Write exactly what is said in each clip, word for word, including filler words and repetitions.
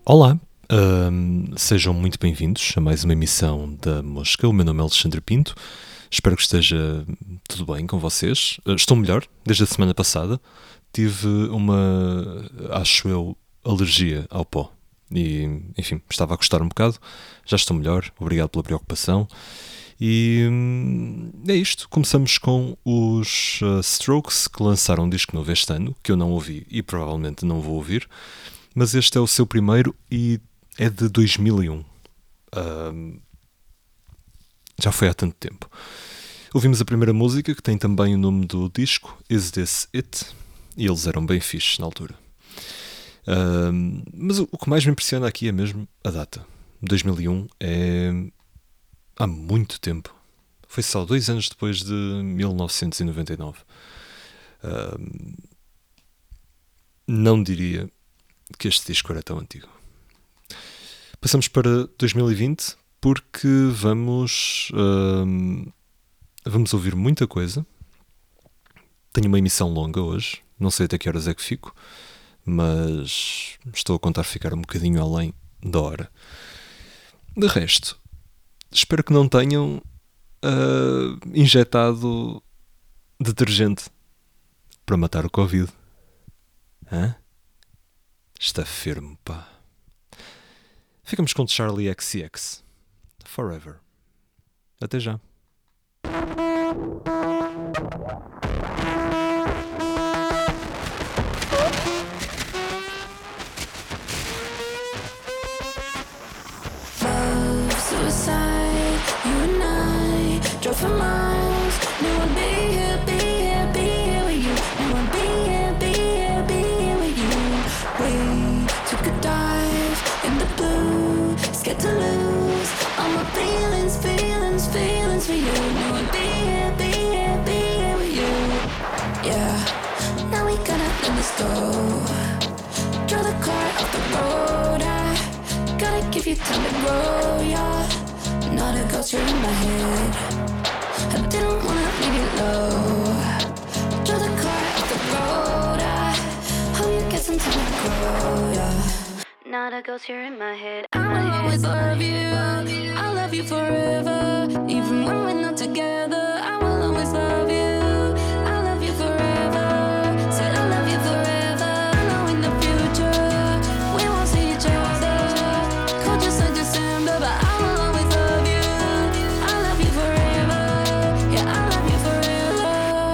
Olá, ahm, sejam muito bem-vindos a mais uma emissão da Mosca. O meu nome é Alexandre Pinto. Espero que esteja tudo bem com vocês. Ah, estou melhor desde a semana passada. Tive uma, acho eu, alergia ao pó. E, enfim, estava a gostar um bocado. Já estou melhor. Obrigado pela preocupação. E hum, é isto. Começamos com os uh, Strokes, que lançaram um disco novo este ano, que eu não ouvi e provavelmente não vou ouvir. Mas este é o seu primeiro e é de dois mil e um. Um, já foi há tanto tempo. Ouvimos a primeira música, que tem também o nome do disco, Is This It? E eles eram bem fixes na altura. Um, mas o, o que mais me impressiona aqui é mesmo a data. dois mil e um é há muito tempo. Foi só dois anos depois de mil novecentos e noventa e nove. Um, não diria que este disco era tão antigo. Passamos para dois mil e vinte porque vamos hum, vamos ouvir muita coisa. Tenho uma emissão longa hoje, não sei até que horas é que fico, mas estou a contar ficar um bocadinho além da hora. De resto, espero que não tenham uh, injetado detergente para matar o Covid. Hã? Está firme, pá. Ficamos com Charlie X C X. Forever. Até já. Love, suicide, you and I drove for miles. Knew I'd be here, be here, be here with you. Knew I'd be here, be here, be here with you. We took a dive in the blue, scared to lose all my feelings, feelings, feelings for you. Knew I'd be here, be here, be here with you. Yeah, now we gotta let this go. Draw the car off the road. I gotta give you time to grow, yeah. Not a ghost, you're in my head. I didn't wanna leave you low. Draw the car off the road. I hope you get some time to grow, yeah. Not a ghost, you're in my head. I will always love you. I'll love you forever. Even when we're not together, I will always love you. I'll love you forever. Said I'll love you forever. I know in the future we won't see each other. Cold just like December, but I will always love you. I'll love you forever. Yeah, I'll love you forever.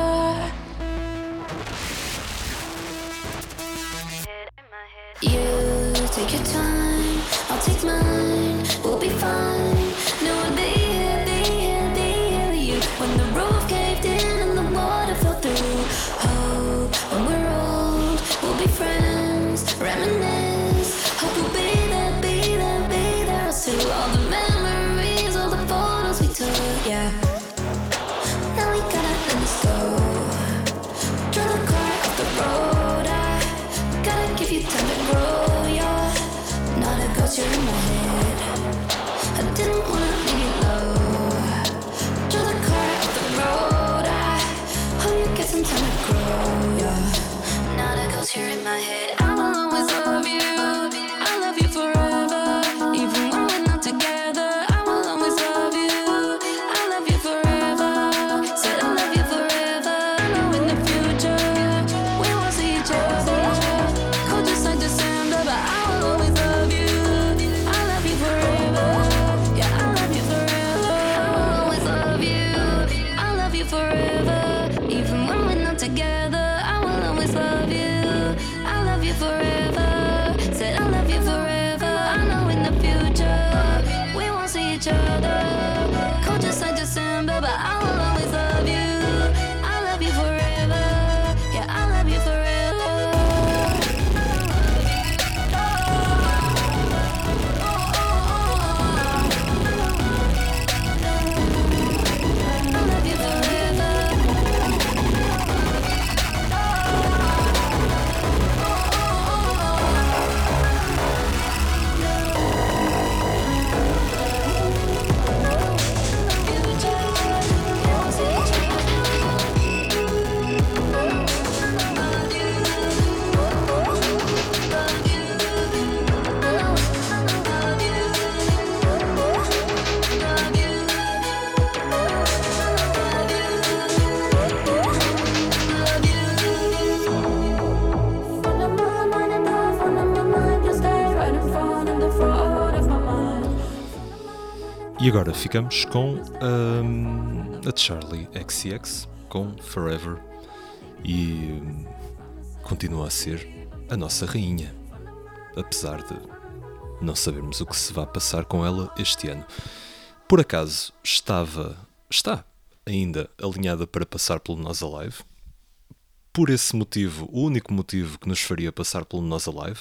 You take your time, I'll take mine. We'll be fine. No one be here, be here, be here with you. When the roof caved in and the water fell through. Hope when we're old, we'll be friends. Reminisce. Hope we'll be there, be there, be there too. All the memories, all the photos we took, yeah. Now we gotta let this go. Draw the car off the road. I gotta give you time to grow, yeah. Not a ghost, you're in my head. I didn't wanna leave you low. Draw the car off the road. I hope you get some time to grow, yeah. Not a ghost, you're in my head. I will always love you. I love you forever. Even when we're not together, I will always love you. I love you forever. Said I love you forever. I know in the future we won't see each other. Cold just like December, but I will always love you. I love you forever. Yeah, I love you forever. I will always love you. I love you forever. Even when we're not together, I will always love you. I love you forever. Said I love you forever. I know in the future we won't see each other. Cold just like December, but I will always love you. I love you forever. Yeah, I love you forever. I love you forever. Future. E agora ficamos com um, a Charli X C X com Forever e um, continua a ser a nossa rainha, apesar de não sabermos o que se vai passar com ela este ano. Por acaso estava, está ainda alinhada para passar pelo Nós Alive. Por esse motivo, o único motivo que nos faria passar pelo Nós Alive,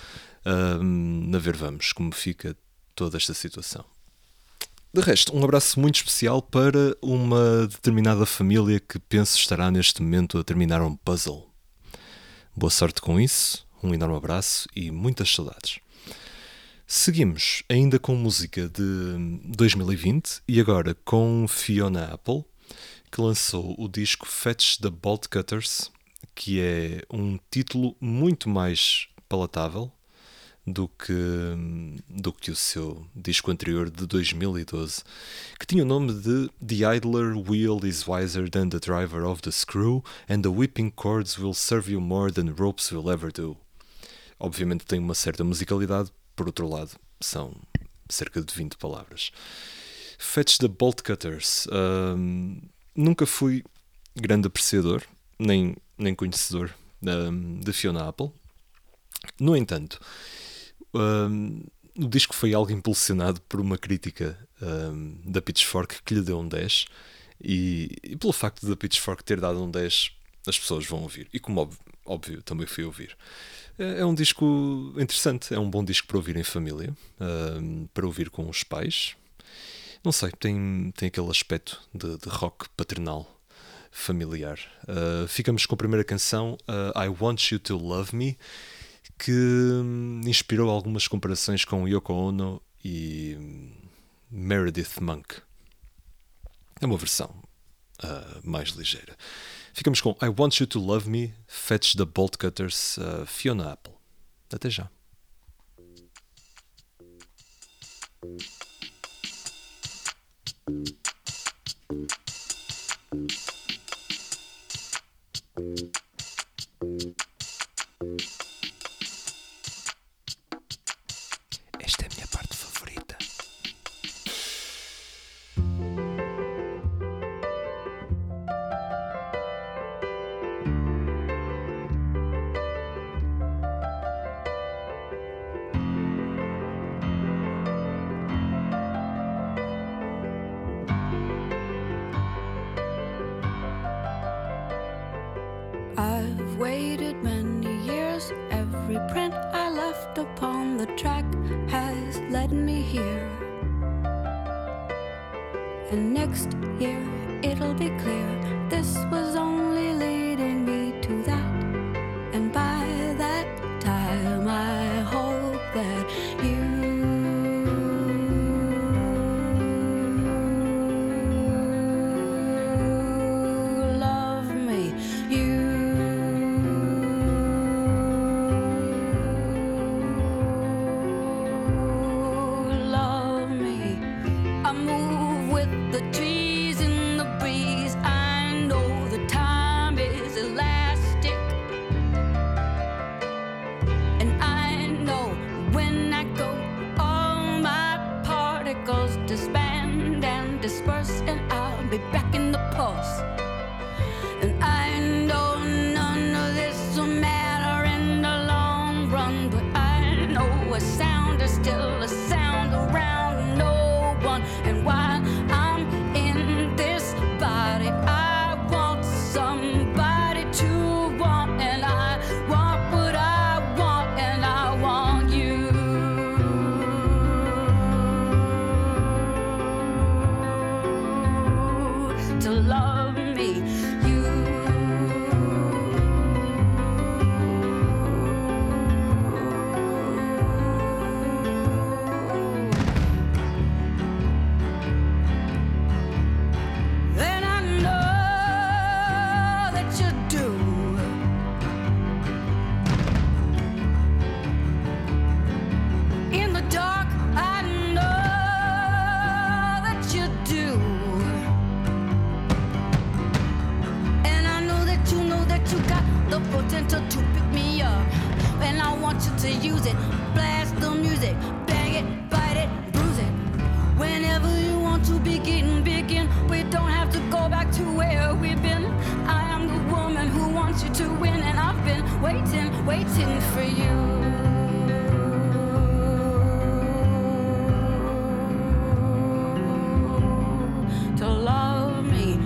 um, a ver vamos como fica toda esta situação. De resto, um abraço muito especial para uma determinada família que penso estará neste momento a terminar um puzzle. Boa sorte com isso, um enorme abraço e muitas saudades. Seguimos ainda com música de dois mil e vinte e agora com Fiona Apple, que lançou o disco Fetch the Bolt Cutters, que é um título muito mais palatável do que, do que o seu disco anterior de dois mil e doze, que tinha o nome de The Idler Wheel is Wiser Than the Driver of the Screw and the Whipping Cords Will Serve You More Than Ropes Will Ever Do. Obviamente tem uma certa musicalidade, por outro lado são cerca de vinte palavras. Fetch the Bolt Cutters. Um, nunca fui grande apreciador, nem, nem conhecedor um, de Fiona Apple. No entanto, Um, o disco foi algo impulsionado por uma crítica um, da Pitchfork que lhe deu um dez e, e pelo facto da Pitchfork ter dado um dez as pessoas vão ouvir e como óbvio, óbvio também fui ouvir. É, é um disco interessante, é um bom disco para ouvir em família, um, para ouvir com os pais. Não sei, tem, tem aquele aspecto de, de rock paternal familiar. Uh, ficamos com a primeira canção, uh, I Want You to Love Me, que inspirou algumas comparações com Yoko Ono e Meredith Monk. É uma versão uh, mais ligeira. Ficamos com I Want You to Love Me, Fetch the Bolt Cutters, uh, Fiona Apple. Até já. Esta é a minha parte favorita. I've waited many years. Every print I left upon the track has led me here. And next year it'll be clear this was only leading me to that. And by that time I hope that you love me. You love me. I move with the trees in the breeze. I know the time is elastic, and I know when I go, all my particles disband and disperse, and I'll be back in the pulse. And I know none of this will matter in the long run, but I know a sound is still a sound around no one. And while I'm in this body, I want somebody to want, and I want what I want, and I want you to love me. waiting for you. To love me,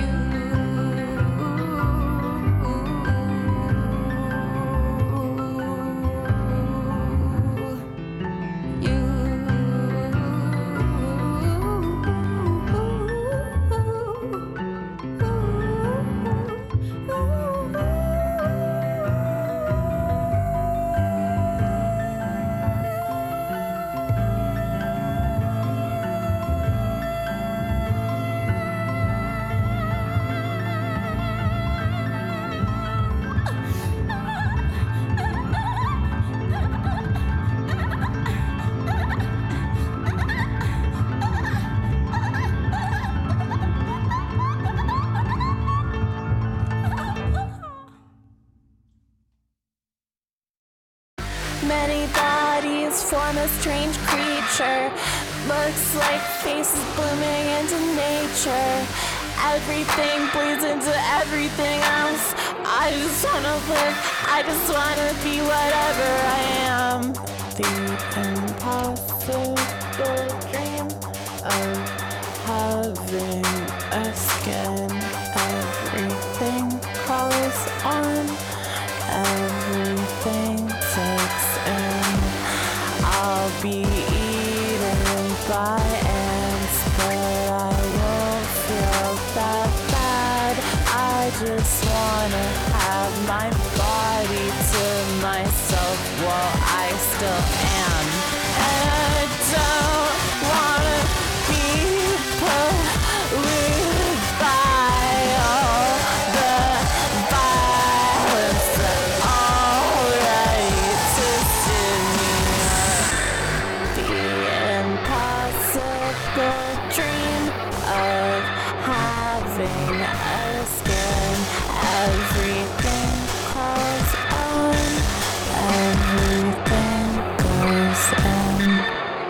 many bodies form a strange creature. Looks like faces blooming into nature. Everything bleeds into everything else. I just wanna live, I just wanna be whatever I am. The impossible dream of having a skin. Everything crawls on, everything takes in. I'll be eaten by ants, but I won't feel that bad. I just wanna have my body to myself while I still am. And I don't wanna be polluted by all the violence that already twisted me up. The impossible dream of having a skin. Everything crawls on, everything goes in.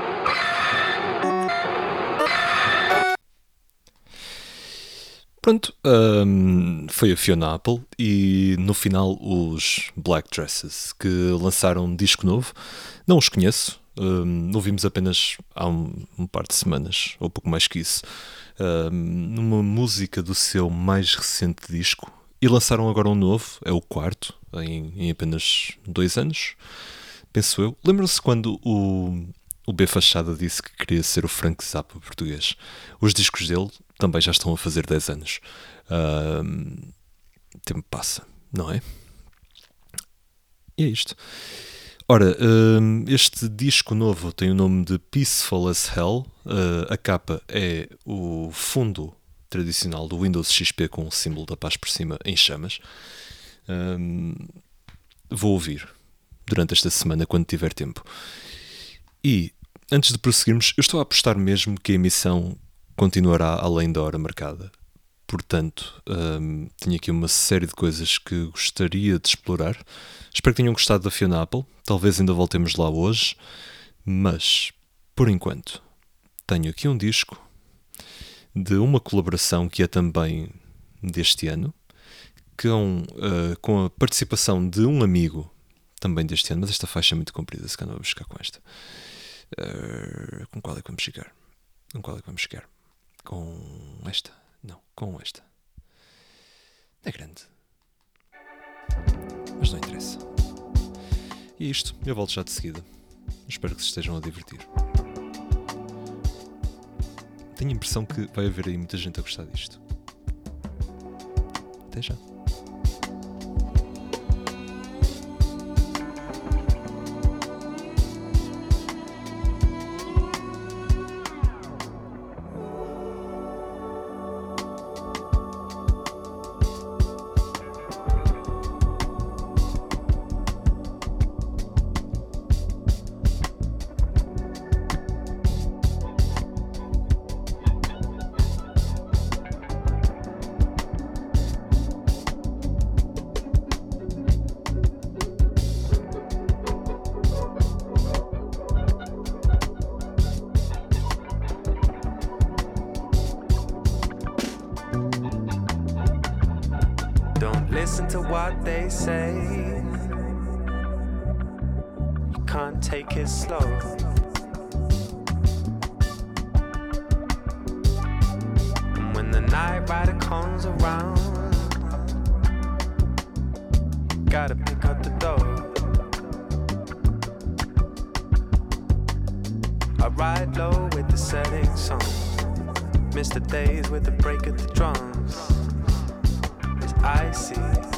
Pronto, hum, foi a Fiona Apple e no final os Black Dresses, que lançaram um disco novo. Não os conheço, hum, ouvimos apenas há um, um par de semanas, ou pouco mais que isso, hum, numa música do seu mais recente disco. E lançaram agora um novo, é o quarto, em, em apenas dois anos, penso eu. Lembram-se quando o, o B Fachada disse que queria ser o Frank Zappa português? Os discos dele também já estão a fazer dez anos. Uh, tempo passa, não é? E é isto. Ora, uh, este disco novo tem o nome de Peaceful as Hell. Uh, a capa é o fundo tradicional do Windows X P com o símbolo da paz por cima em chamas. Uh, vou ouvir durante esta semana quando tiver tempo. E antes de prosseguirmos, eu estou a apostar mesmo que a emissão continuará além da hora marcada. Portanto, um, tenho aqui uma série de coisas que gostaria de explorar. Espero que tenham gostado da Fiona Apple. Talvez ainda voltemos lá hoje. Mas, por enquanto, tenho aqui um disco de uma colaboração que é também deste ano, que é um, uh, com a participação de um amigo também deste ano, mas esta faixa é muito comprida, se calhar não vou buscar com esta. Uh, com qual é que vamos chegar? Com qual é que vamos chegar? Com esta? Não, com esta. É grande. Mas não interessa. E isto, eu volto já de seguida. Espero que se estejam a divertir. Tenho a impressão que vai haver aí muita gente a gostar disto. Até já. Listen to what they say. take it slow. And when the night rider comes around, gotta pick up the dough. I ride low with the setting sun, miss the days with the break of the drums. It's icy.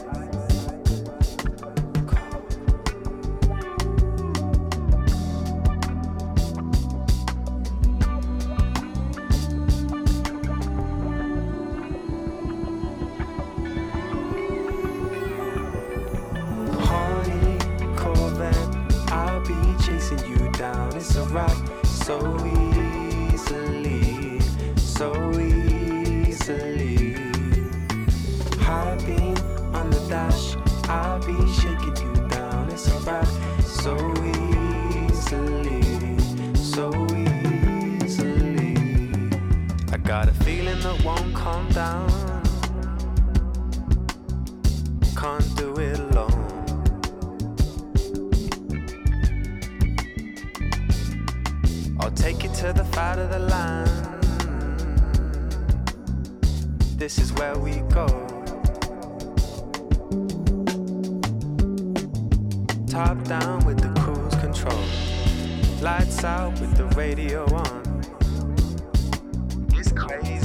So easily, so easily. High beam on the dash, I'll be shaking you down. It's a wrap. So easily, so easily. I got a feeling that won't calm down. Can't do it alone. I'll take you to the fat of the land. This is where we go. Top down with the cruise control. Lights out with the radio on. It's crazy.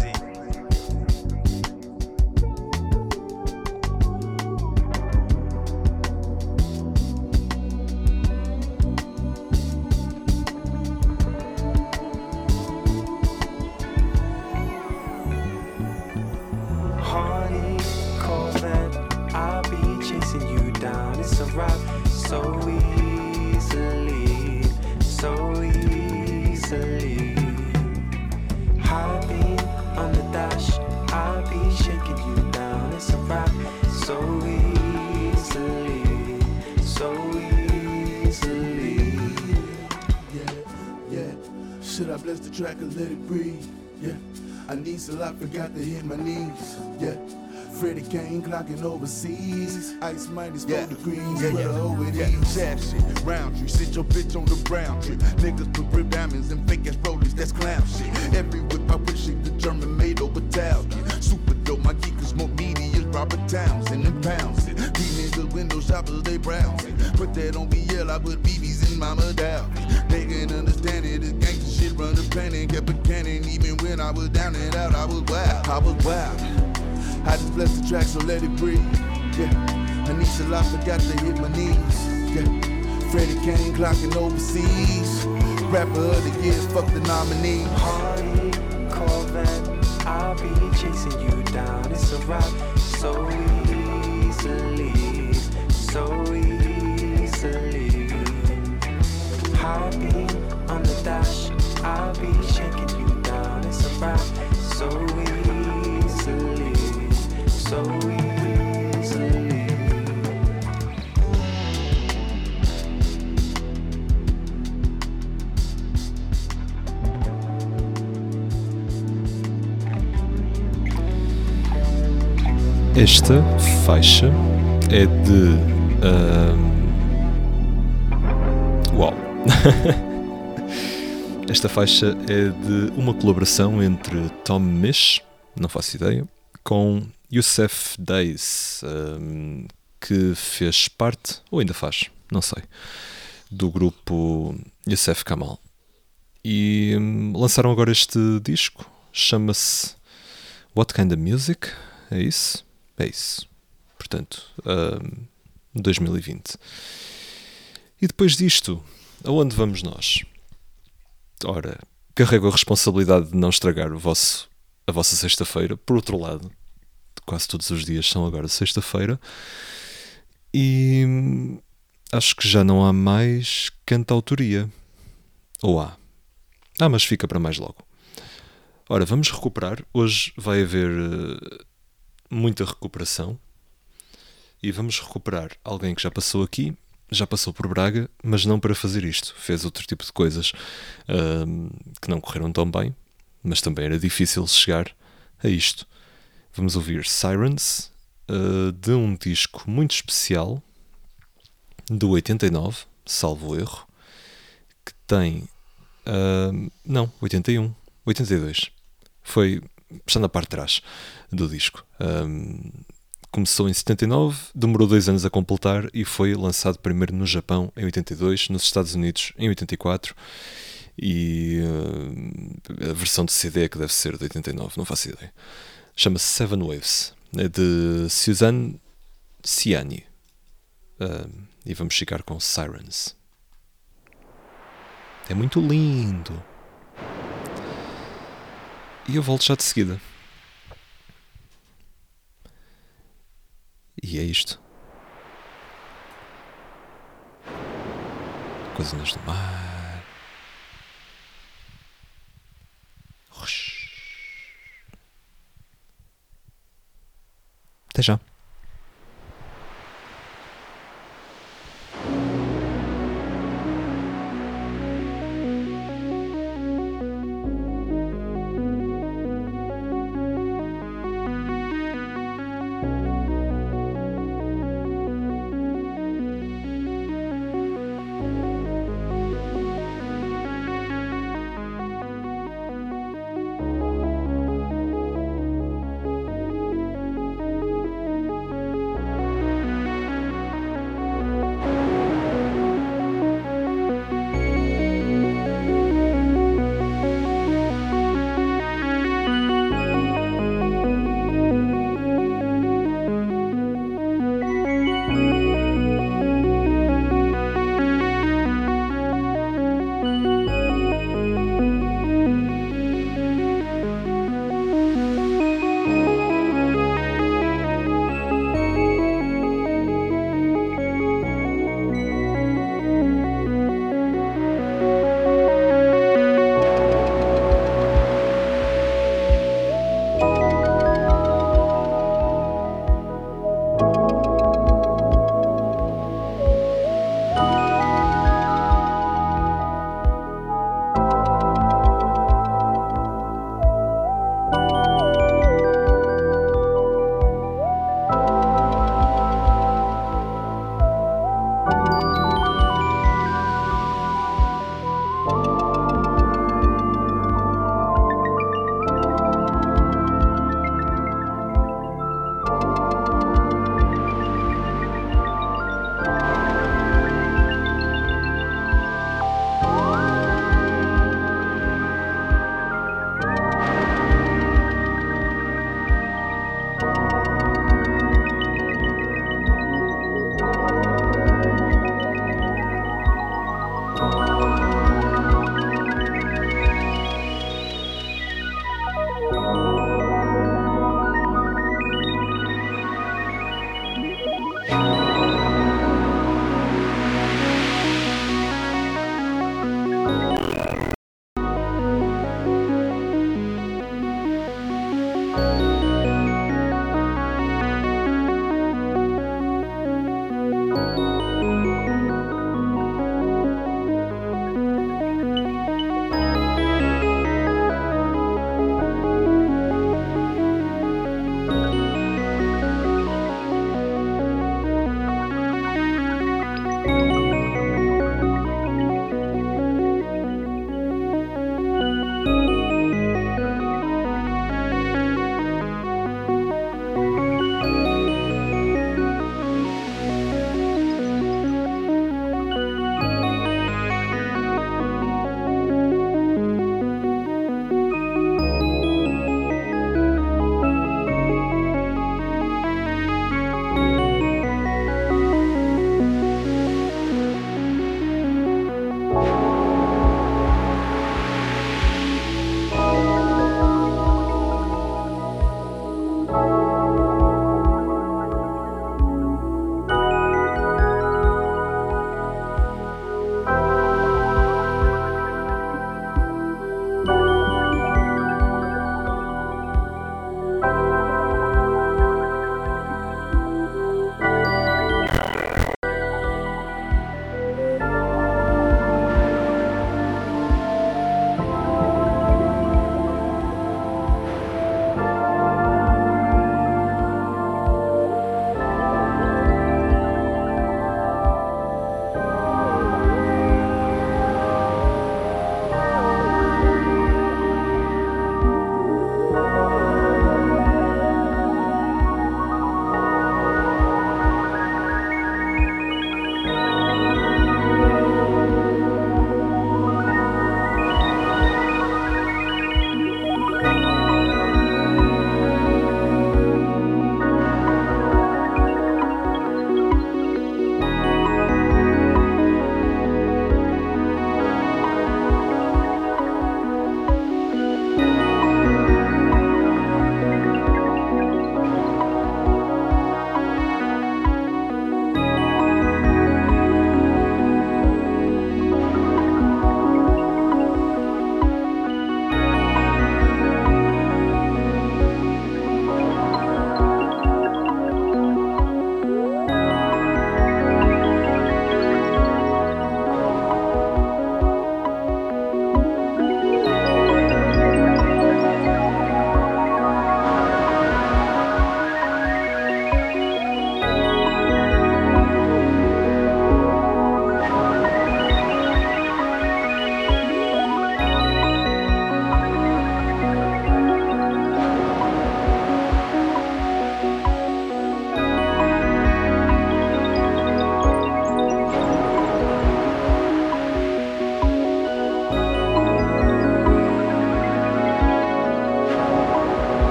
So easily, so easily. High beam on the dash, I'll be shaking you down. It's a wrap. So easily, so easily. Yeah, yeah. Should I bless the track and let it breathe? Yeah. I need so I forgot to hit my knees. Yeah. Freddie Kane clocking overseas. Ice minus four yeah. degrees. Yeah, yeah, yeah, it yeah. is. Sad shit, round tree. Sit your bitch on the brown tree. Niggas put rib diamonds and fake ass rollies. That's clown shit. Every whip I push shit, the German made over Italian. Super dope, my geek is more meaty as Robert Townsend and pounds it. These niggas window shoppers, they browsing. Put that on B L, I put B Bs in Mama Dow. They can understand it, this gangsta shit run the planet. Kept a cannon, even when I was down and out, I was wild. I was wild. I just bless the track, so let it breathe. Yeah, I need a lot, forgot to hit my knees. Yeah, Freddie Kane clocking overseas. Rapper of the year, fuck the nominee. Harley, Corvette, I'll be chasing you down. It's a wrap. So easily, so easily. High beam on the dash, I'll be shaking you down. It's a wrap. So easily. So easily. Esta faixa é de... Um... Uau! Esta faixa é de uma colaboração entre Tom Misch, não faço ideia, com Youssef Days, um, que fez parte, ou ainda faz, não sei, do grupo Youssef Kamal. E um, lançaram agora este disco, chama-se What Kind of Music? É isso? É isso. Portanto, um, dois mil e vinte. E depois disto, aonde vamos nós? Ora, carrego a responsabilidade de não estragar o vosso, a vossa sexta-feira. Por outro lado, quase todos os dias são agora sexta-feira. E acho que já não há mais cantautoria. Ou há? Ah, mas fica para mais logo. Ora, vamos recuperar. Hoje vai haver uh, muita recuperação. E vamos recuperar alguém que já passou aqui, já passou por Braga, mas não para fazer isto. Fez outro tipo de coisas uh, que não correram tão bem, mas também era difícil chegar a isto. Vamos ouvir Sirens, uh, de um disco muito especial, do oitenta e nove, salvo erro, que tem... Uh, não, oitenta e um. oitenta e dois. Foi, está na parte de trás do disco. Um, começou em setenta e nove, demorou dois anos a completar e foi lançado primeiro no Japão em oitenta e dois, nos Estados Unidos em oitenta e quatro e uh, a versão de C D que deve ser de oitenta e nove, não faço ideia. Chama-se Seven Waves, é de Suzanne Ciani. Uh, e vamos ficar com Sirens. É muito lindo. E eu volto já de seguida. E é isto. Coisinhas do mar. Até já.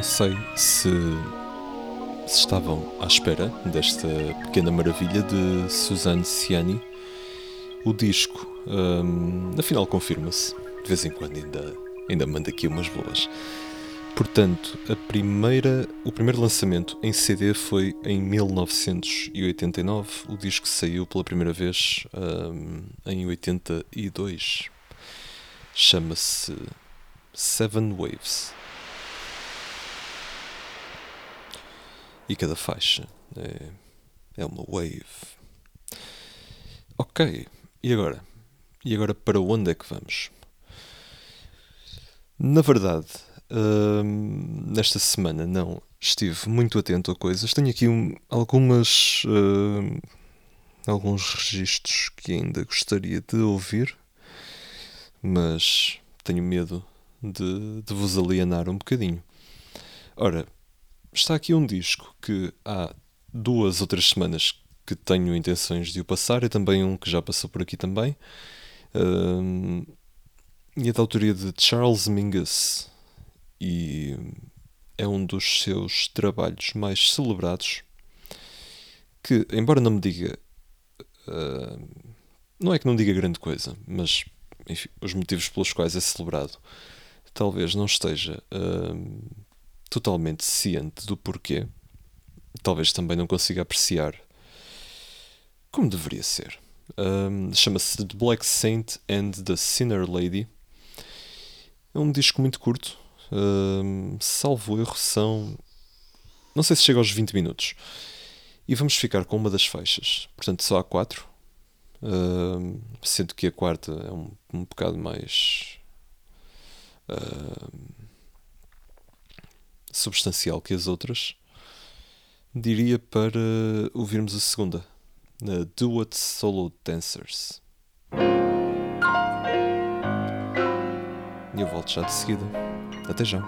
não sei se, se estavam à espera desta pequena maravilha de Suzanne Ciani. O disco, hum, afinal, confirma-se. De vez em quando ainda, ainda manda aqui umas boas. Portanto, a primeira, o primeiro lançamento em C D foi em mil novecentos e oitenta e nove. O disco saiu pela primeira vez hum, em oitenta e dois. Chama-se Seven Waves. E cada faixa é, é uma wave. Ok, e agora? E agora para onde é que vamos? Na verdade, hum, nesta semana não estive muito atento a coisas. Tenho aqui um, algumas, hum, alguns registros que ainda gostaria de ouvir, mas tenho medo de, de vos alienar um bocadinho. Ora, está aqui um disco que há duas ou três semanas que tenho intenções de o passar, e também um que já passou por aqui também. Um, e é da autoria de Charles Mingus, e é um dos seus trabalhos mais celebrados, que, embora não me diga... Uh, não é que não diga grande coisa, mas enfim, os motivos pelos quais é celebrado talvez não esteja uh, totalmente ciente do porquê. Talvez também não consiga apreciar como deveria ser. Um, chama-se The Black Saint and the Sinner Lady. É um disco muito curto, um, salvo erro são, não sei se chega aos vinte minutos, e vamos ficar com uma das faixas, portanto só há quatro, um, sendo que a quarta é um, um bocado mais um, substancial que as outras. Diria para ouvirmos a segunda, na Duet Solo Dancers. E eu volto já de seguida. Até já.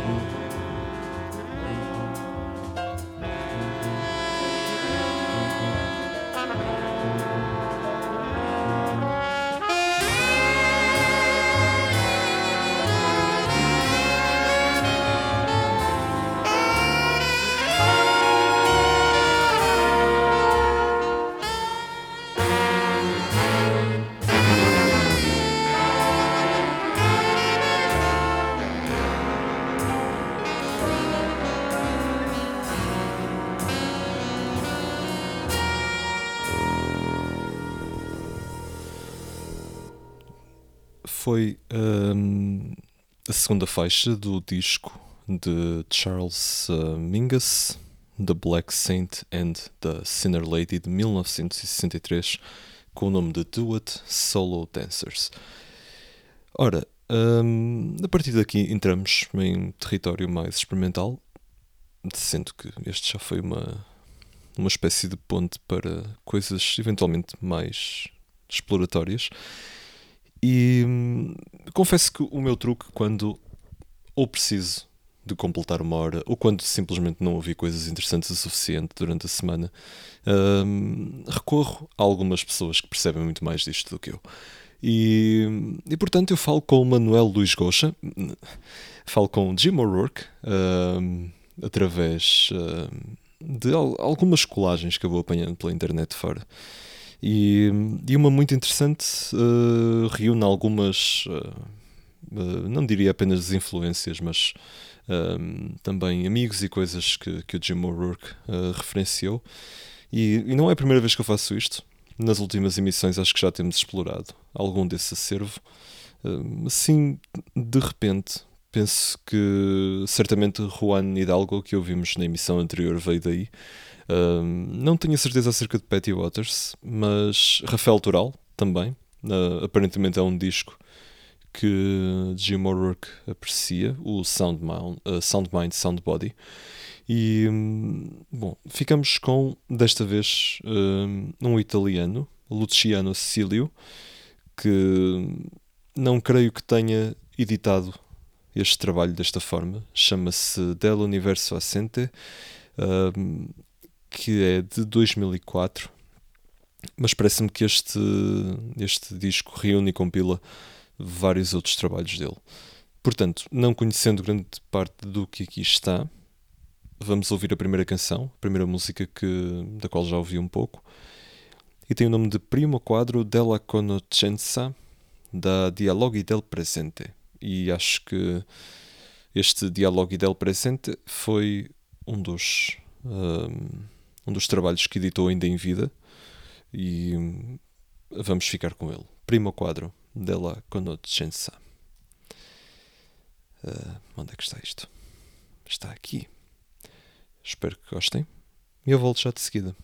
Foi hum, a segunda faixa do disco de Charles uh, Mingus, The Black Saint and the Sinner Lady, de mil novecentos e sessenta e três, com o nome de Do It Solo Dancers. Ora, hum, a partir daqui entramos em território mais experimental, sendo que este já foi uma, uma espécie de ponte para coisas eventualmente mais exploratórias. E hum, confesso que o meu truque, quando ou preciso de completar uma hora, ou quando simplesmente não ouvi coisas interessantes o suficiente durante a semana, hum, recorro a algumas pessoas que percebem muito mais disto do que eu. E, e portanto eu falo com o Manuel Luís Goxa, falo com o Jim O'Rourke, hum, através hum, de al- algumas colagens que eu vou apanhando pela internet fora. E, e uma muito interessante uh, reúne algumas, uh, uh, não diria apenas influências, mas um, também amigos e coisas que, que o Jim O'Rourke uh, referenciou. E, e não é a primeira vez que eu faço isto. Nas últimas emissões acho que já temos explorado algum desse acervo. Uh, assim, de repente, penso que certamente Juan Hidalgo, que ouvimos na emissão anterior, veio daí. Uh, não tenho a certeza acerca de Patty Waters, mas Rafael Toral também. Uh, aparentemente é um disco que Jim O'Rourke aprecia, o Sound Mind, uh, Sound Mind, Sound Body. E, um, bom, ficamos com, desta vez, um, um italiano, Luciano Cecilio, que não creio que tenha editado este trabalho desta forma. Chama-se Del Universo Assente. Um, que é de dois mil e quatro, mas parece-me que este, este disco reúne e compila vários outros trabalhos dele. Portanto, não conhecendo grande parte do que aqui está, vamos ouvir a primeira canção, a primeira música que, da qual já ouvi um pouco, e tem o nome de Primo Quadro della Conoscenza da Dialoghi del Presente. E acho que este Dialoghi del Presente foi um dos... Um, um dos trabalhos que editou ainda em vida, e hum, vamos ficar com ele. Primo Quadro della Conoscenza. Uh, onde é que está isto? Está aqui. Espero que gostem e eu volto já de seguida.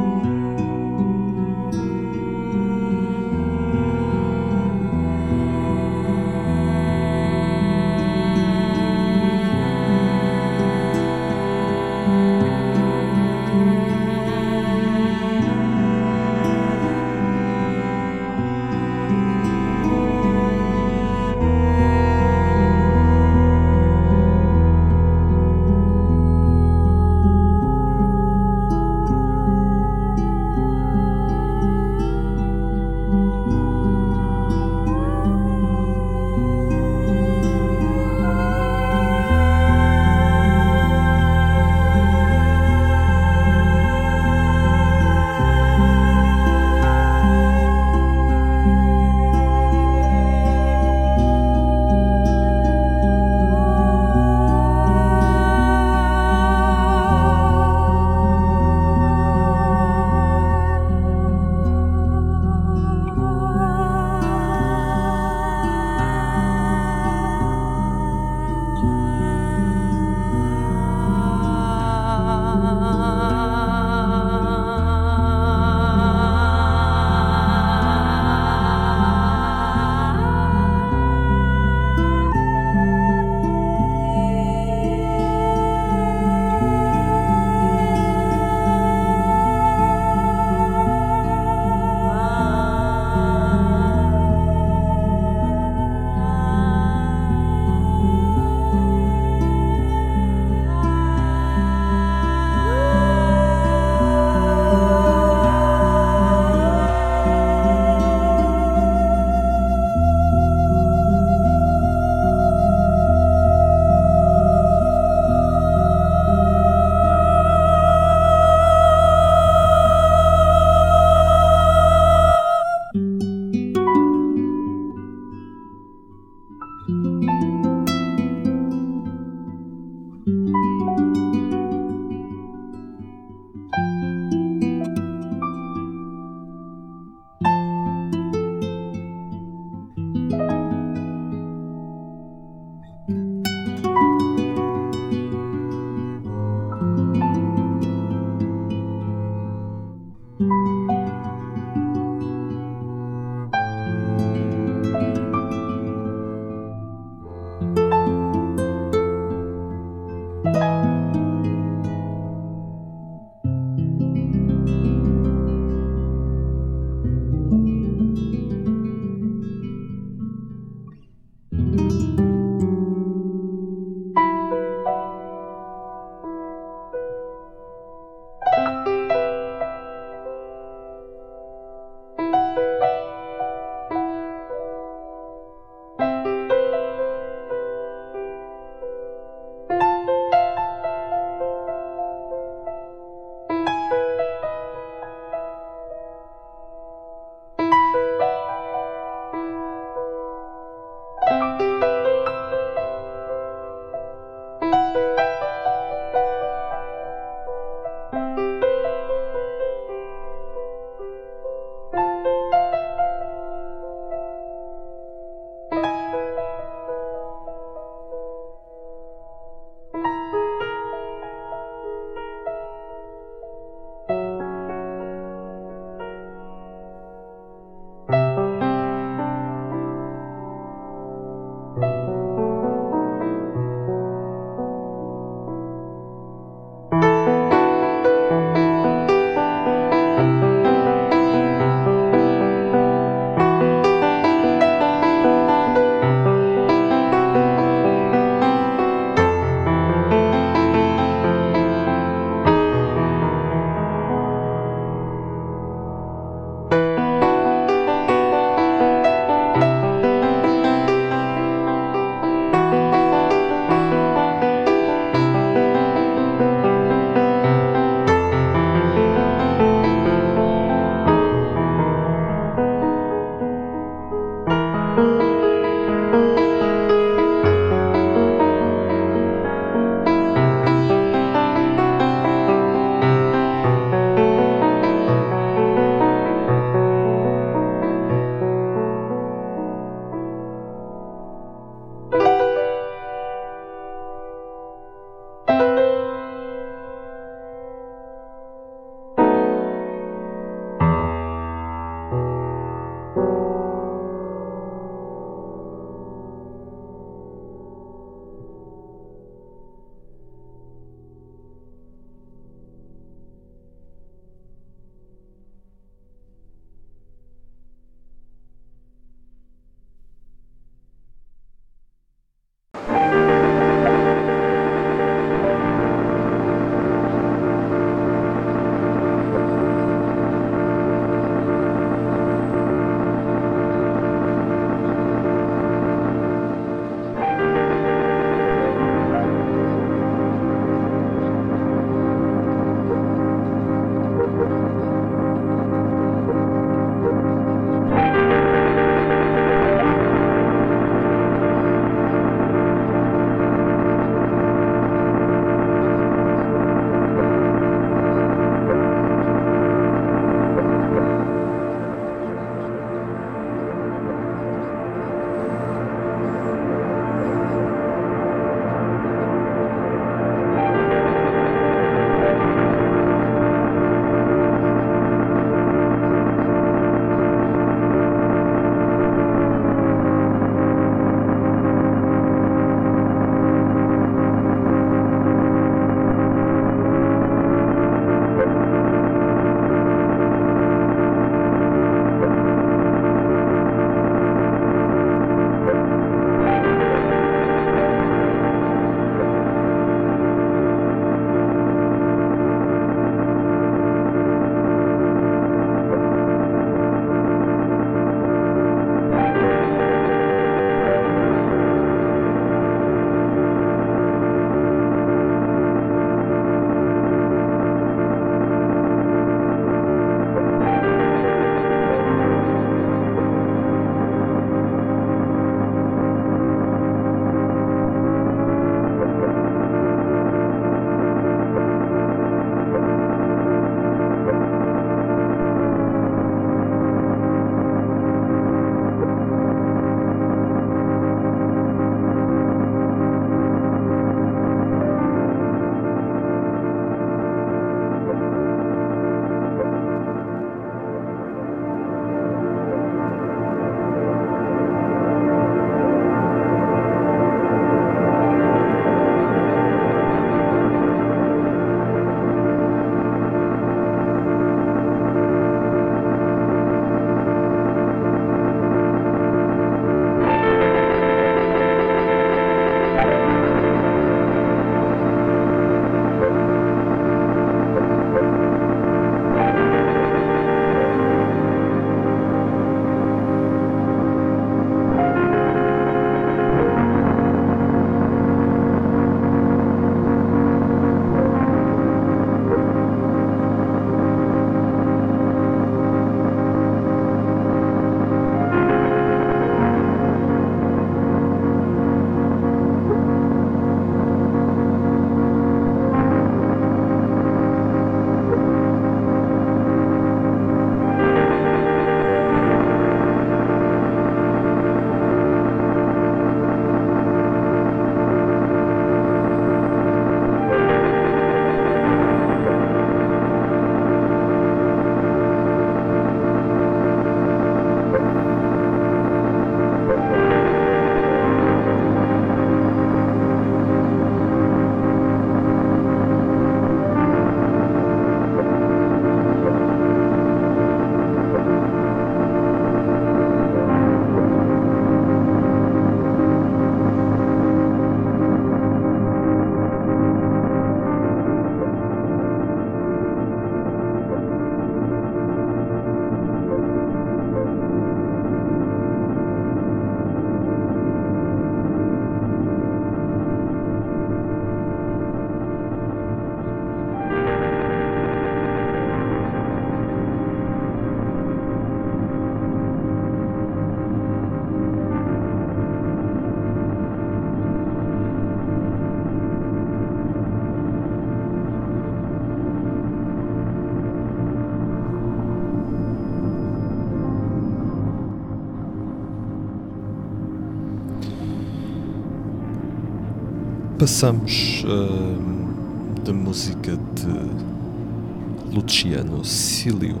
Passamos uh, da música de Luciano Cilio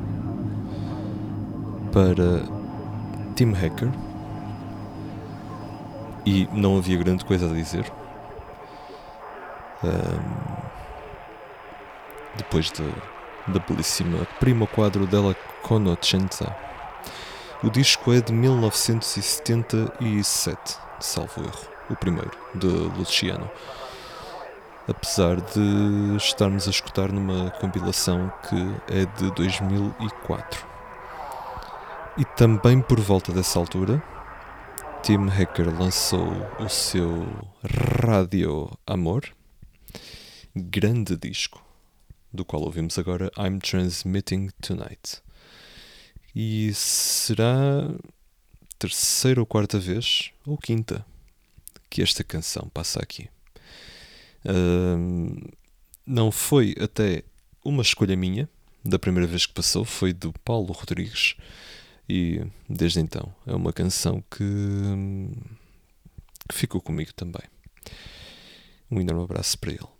para Tim Hacker e não havia grande coisa a dizer. Uh, depois da, da belíssima Primo Quadro della Conoscenza. O disco é de mil novecentos e setenta e sete, salvo erro, o primeiro, de Luciano. Apesar de estarmos a escutar numa compilação que é de dois mil e quatro. E também por volta dessa altura, Tim Hacker lançou o seu Radio Amor, grande disco, do qual ouvimos agora I'm Transmitting Tonight. E será terceira ou quarta vez, ou quinta, que esta canção passa aqui. Uh, não foi até uma escolha minha, da primeira vez que passou, foi do Paulo Rodrigues, e desde então é uma canção que, que ficou comigo também. Um enorme abraço para ele.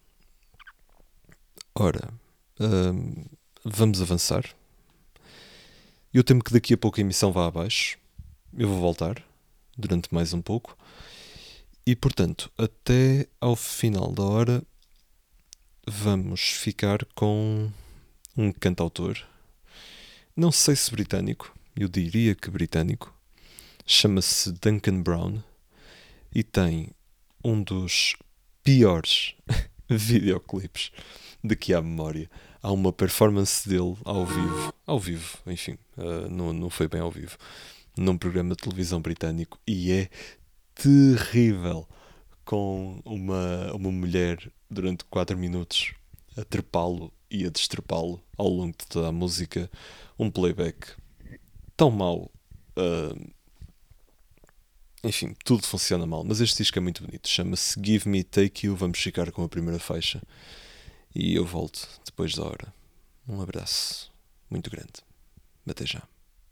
Ora, uh, vamos avançar. Eu temo que daqui a pouco a emissão vá abaixo. Eu vou voltar durante mais um pouco. E, portanto, até ao final da hora vamos ficar com um cantautor, não sei se britânico, eu diria que britânico, chama-se Duncan Brown e tem um dos piores videoclipes de que há memória. Há uma performance dele ao vivo, ao vivo, enfim, uh, não, não foi bem ao vivo, num programa de televisão britânico, e é terrível, com uma, uma mulher durante quatro minutos a trepá-lo e a destrepá-lo ao longo de toda a música, um playback tão mau, uh, enfim, tudo funciona mal, mas este disco é muito bonito, chama-se Give Me Take You. Vamos ficar com a primeira faixa e eu volto depois da hora. Um abraço muito grande, até já.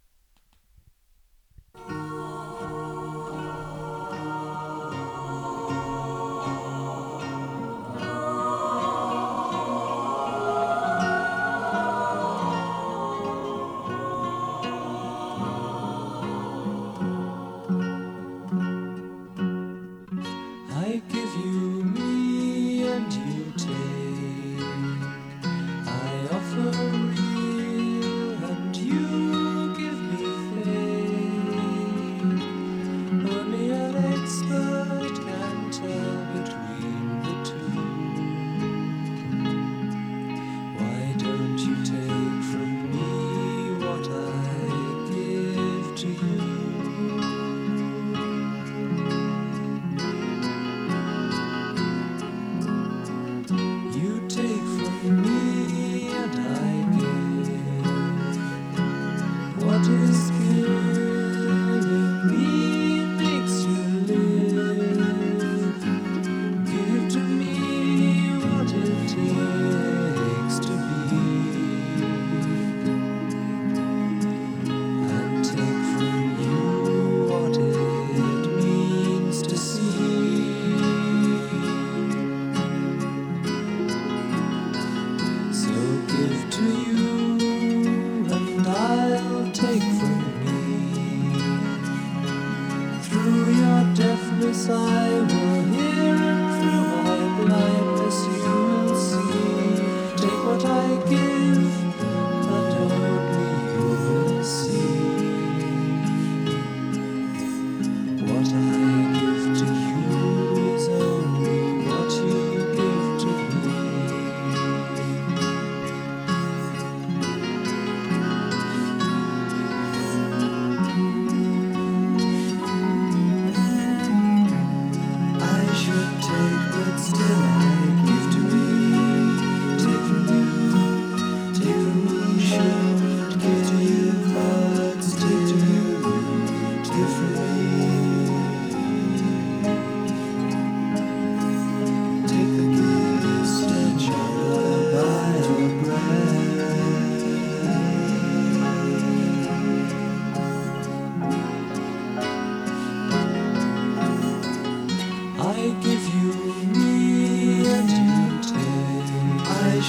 I give you me and you take. I offer real and you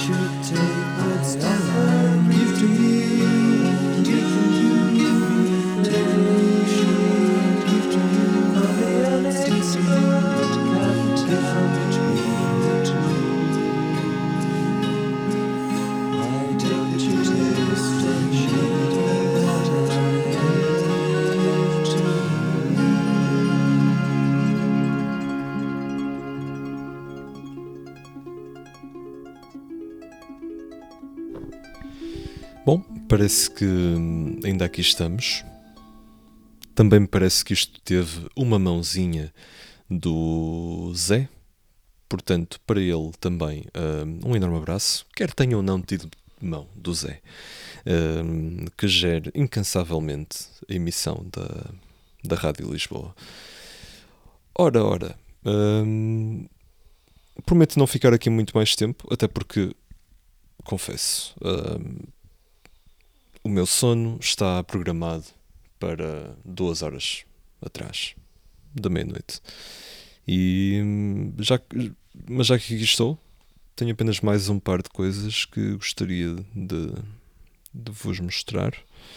Bom, parece que ainda aqui estamos. Também me parece que isto teve uma mãozinha do Zé. Portanto, para ele também um enorme abraço. Quer tenha ou não tido mão do Zé, que gera incansavelmente a emissão da, da Rádio Lisboa. Ora, ora, hum, prometo não ficar aqui muito mais tempo, até porque, confesso, hum, o meu sono está programado para duas horas atrás da meia-noite. E já, mas já que aqui estou, tenho apenas mais um par de coisas que gostaria de, de vos mostrar.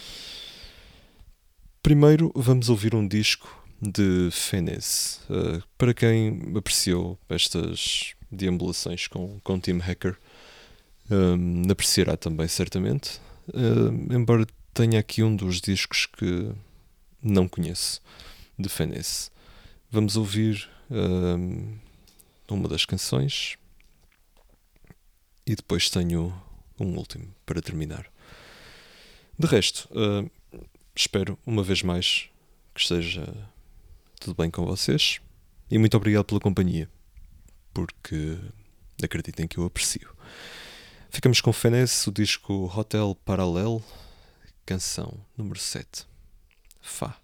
Primeiro vamos ouvir um disco de Fenez. Uh, para quem apreciou estas deambulações com, com Tim Hacker, um, apreciará também certamente. Uh, embora tenha aqui um dos discos que não conheço de Fenez. Vamos ouvir uh, uma das canções e depois tenho um último para terminar. De resto, uh, espero uma vez mais que esteja tudo bem com vocês e muito obrigado pela companhia, porque acreditem que eu aprecio. Ficamos com Fenez, o disco Hotel Parallel, canção número sete, Fá.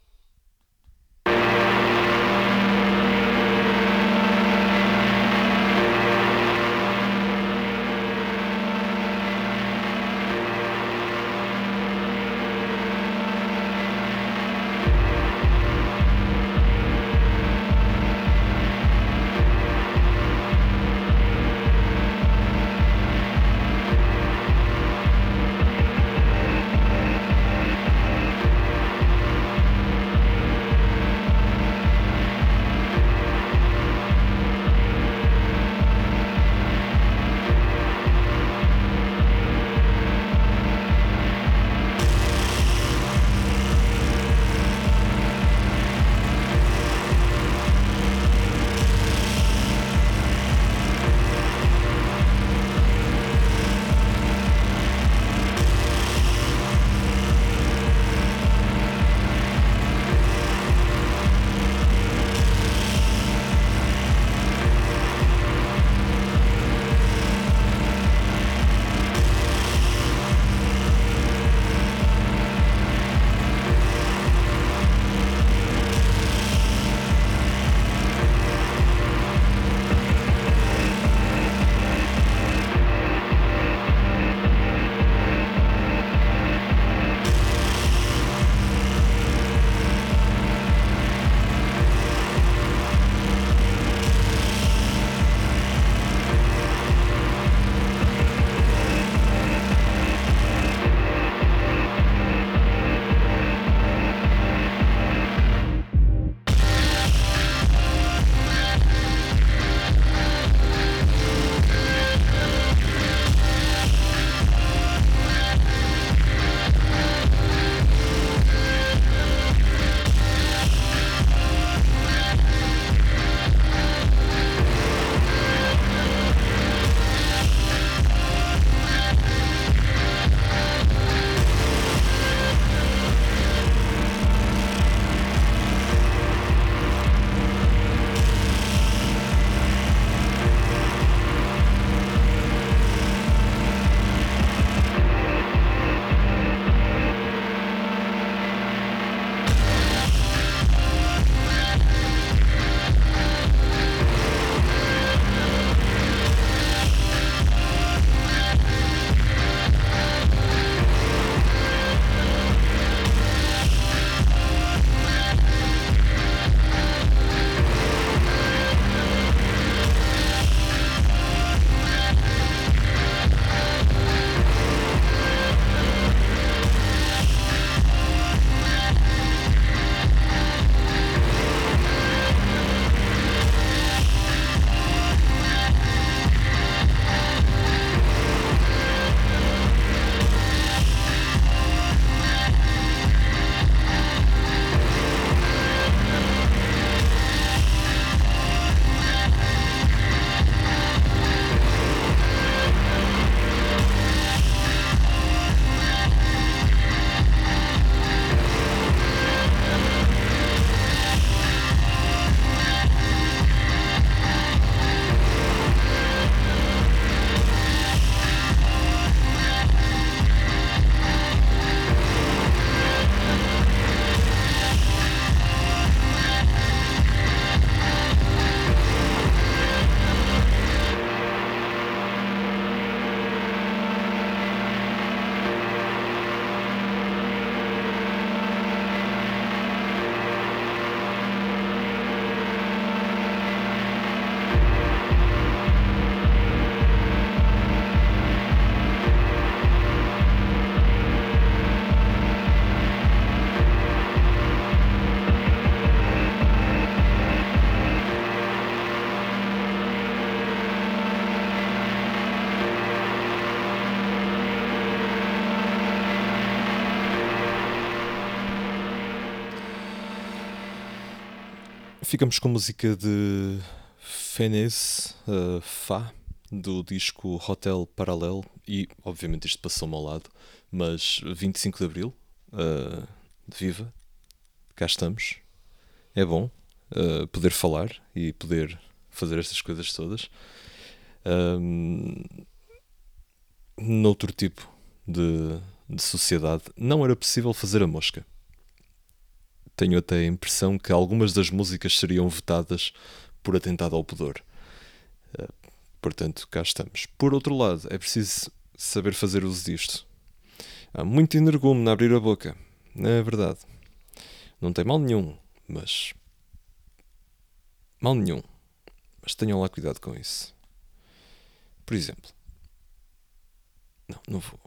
ficamos com a música de Fenez, uh, Fá, do disco Hotel Paralel, e obviamente isto passou-me ao lado, mas vinte e cinco de Abril, uh, viva, cá estamos, é bom uh, poder falar e poder fazer estas coisas todas. Um, noutro tipo de, de sociedade não era possível fazer a mosca. Tenho até a impressão que algumas das músicas seriam vetadas por atentado ao pudor. Uh, portanto, cá estamos. Por outro lado, é preciso saber fazer uso disto. Há muito energume na abrir a boca. Não é verdade? Não tem mal nenhum, mas... Mal nenhum. Mas tenham lá cuidado com isso. Por exemplo... Não, não vou...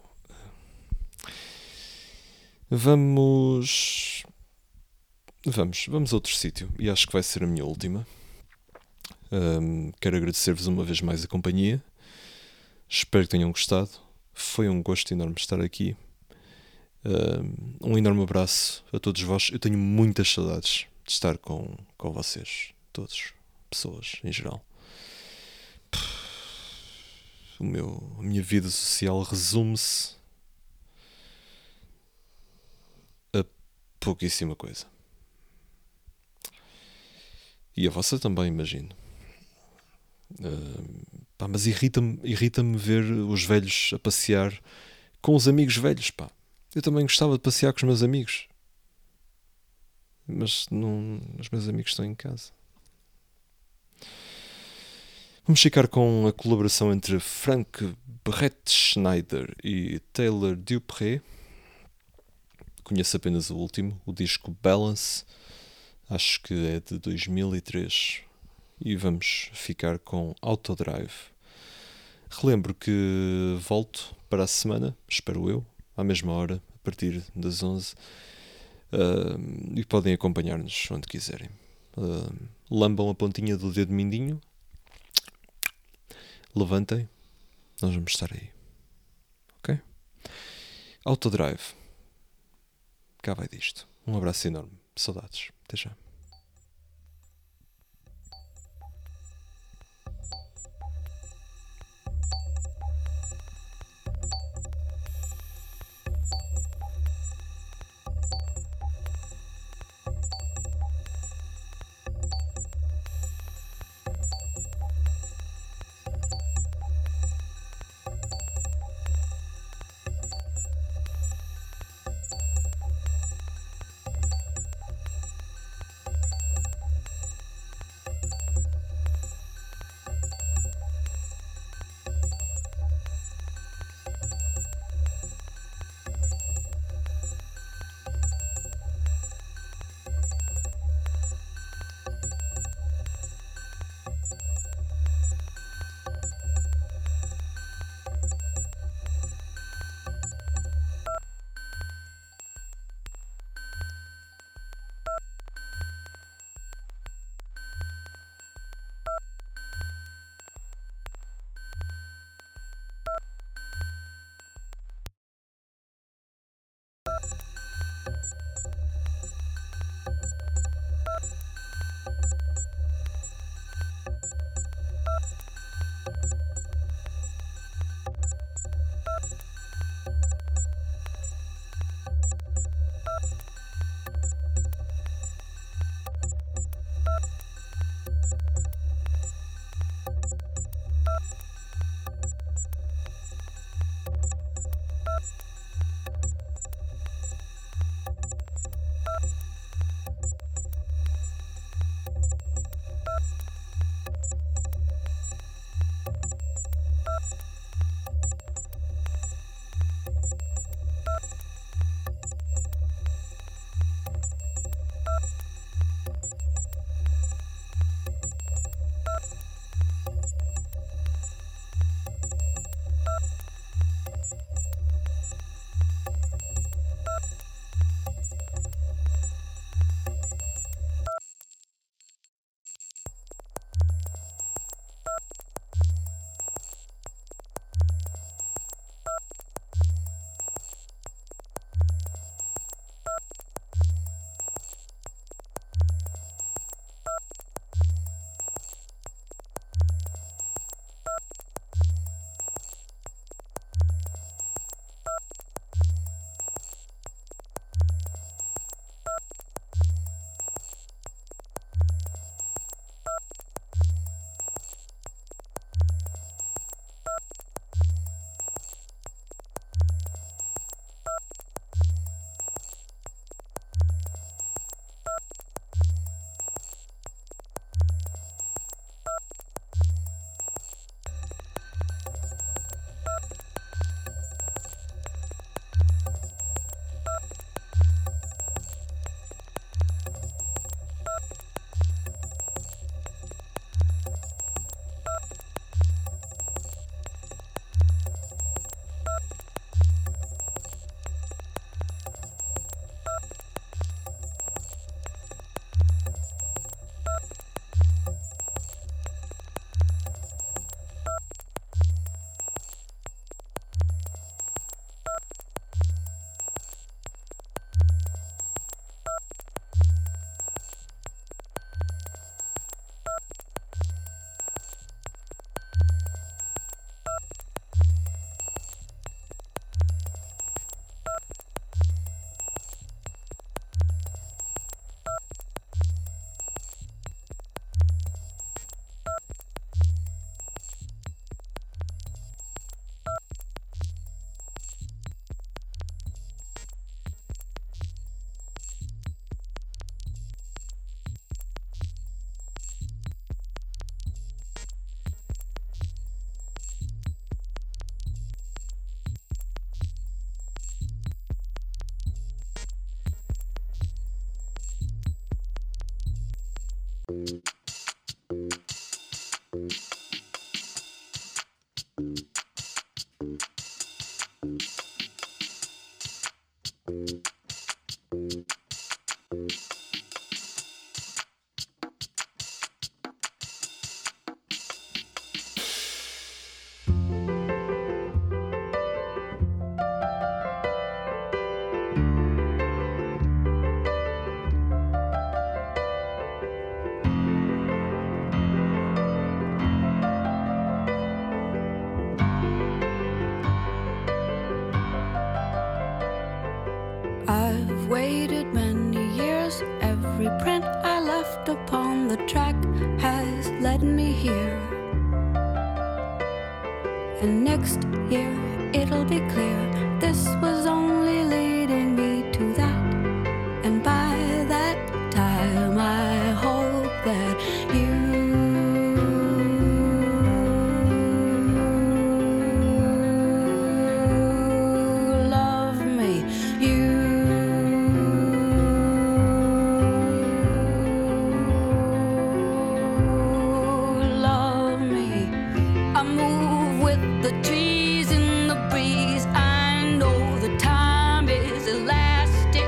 Vamos... Vamos, vamos a outro sítio. E acho que vai ser a minha última. Um, quero agradecer-vos uma vez mais a companhia. Espero que tenham gostado. Foi um gosto enorme estar aqui. Um, um enorme abraço a todos vós. Eu tenho muitas saudades de estar com, com vocês. Todos. Pessoas, em geral. O meu, a minha vida social resume-se a pouquíssima coisa. E a vossa também, imagino. Uh, pá, mas irrita-me, irrita-me ver os velhos a passear com os amigos velhos, pá. Eu também gostava de passear com os meus amigos. Mas não, os meus amigos estão em casa. Vamos ficar com a colaboração entre Frank Brettschneider e Taylor Dupré. Conheço apenas o último, o disco Balance. Acho que é de dois mil e três. E vamos ficar com Autodrive. Relembro que volto para a semana, espero eu, à mesma hora, a partir das onze. Uh, e podem acompanhar-nos onde quiserem. Uh, lambam a pontinha do dedo mindinho. Levantem. Nós vamos estar aí. Ok? Autodrive. Cá vai disto. Um abraço enorme. Saudades. Até já. I've waited many years. Every print I left upon the track has led me here. And next year it'll be clear this was only leading me to that. And by that time I hope that you love me. You love me. I move with the trees in the breeze. I know the time is elastic,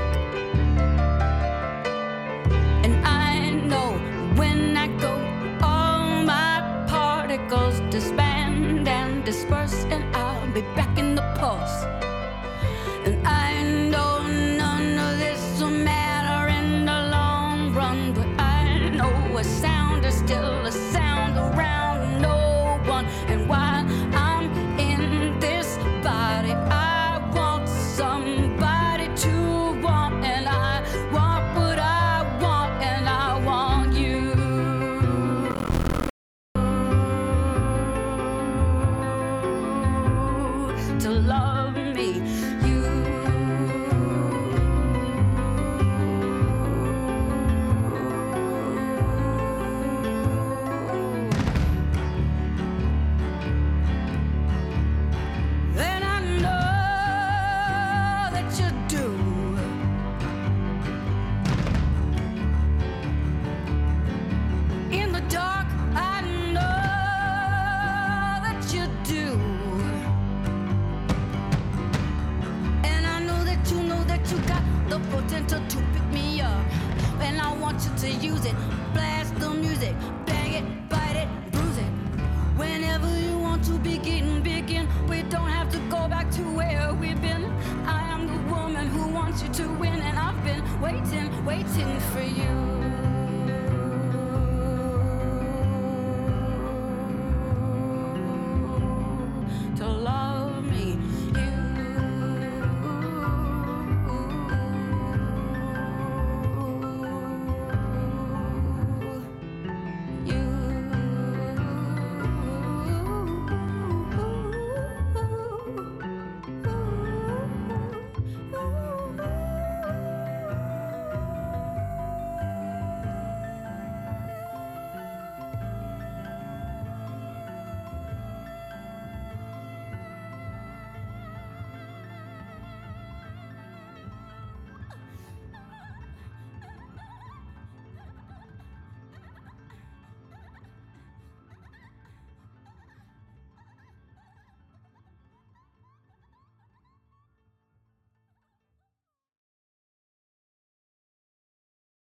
and I know when I go, all my particles disband and disperse, and I'll be back in the pulse. And I know none of this will matter in the long run, but I know a sound is still a sound around no one. And while I'm in this body, I want somebody to want, and I want what I want, and I want you to love me. You then I know that you do. In the dark, I know that you do. And I know that you know that you got the potential to pick me up. And I want you to use it. Blast the music, bang it, bite it, bruise it. Whenever you want to begin, begin. We don't have to go back to where we've been. I am the woman who wants you to win, and I've been waiting, waiting for you.